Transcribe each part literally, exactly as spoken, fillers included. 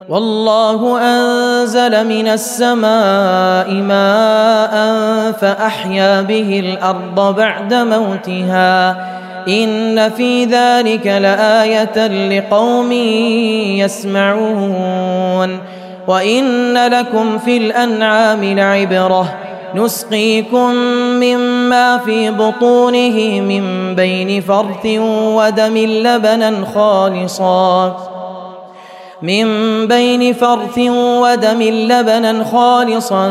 والله أنزل من السماء ماء فأحيا به الأرض بعد موتها إن في ذلك لآية لقوم يسمعون وإن لكم في الأنعام لعبرة نسقيكم مما في بطونه من بين فرث ودم لبنا خالصا من بين فرث ودم لبنا خالصا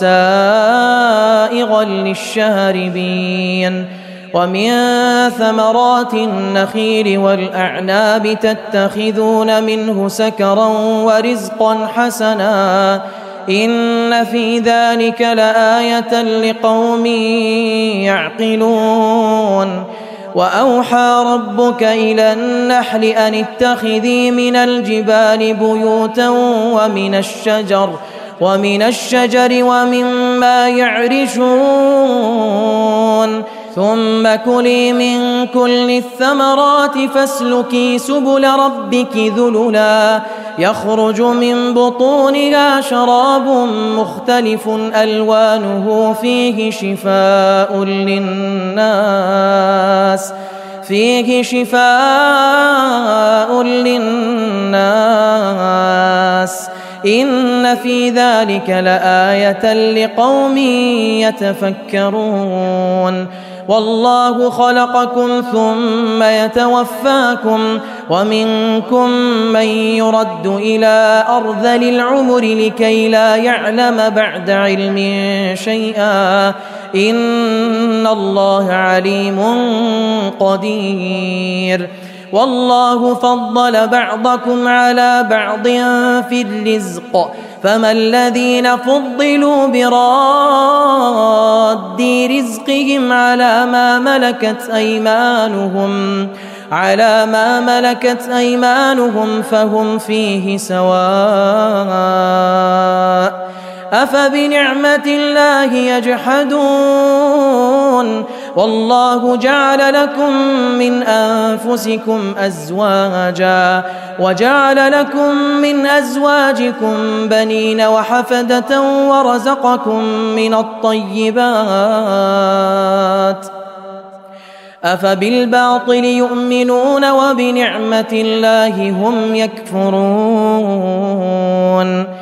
سائغا للشاربين ومن ثمرات النخيل والأعناب تتخذون منه سكرا ورزقا حسنا إن في ذلك لآية لقوم يعقلون وأوحى ربك إلى النحل أن اتخذي من الجبال بيوتا ومن الشجر ومن الشجر ومما يعرشون ثم كلي من كل الثمرات فاسلكي سبل ربك ذللا يخرج من بطونها شراب مختلف ألوانه فيه شفاء للناس فيه شفاء للناس إن في ذلك لآية لقوم يتفكرون والله خلقكم ثم يتوفاكم ومنكم من يرد إلى أرذل العمر لكي لا يعلم بعد علم شيئا إن الله عليم قدير والله فضل بعضكم على بعض في الرزق فما الذين فضلوا براد رزقهم على ما ملكت أيمانهم على ما ملكت أيمانهم فهم فيه سواء أفبنعمة الله يجحدون والله جعل لكم من أنفسكم أزواجا وجعل لكم من أزواجكم بنين وحفدة ورزقكم من الطيبات أفبالباطل يؤمنون وبنعمة الله هم يكفرون